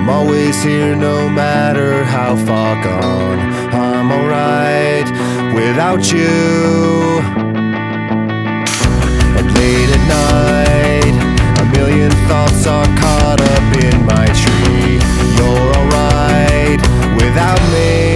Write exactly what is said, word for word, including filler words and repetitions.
I'm always here no matter how far gone. I'm alright without you. And late at night, a million thoughts are caught up in my tree. You're alright without me.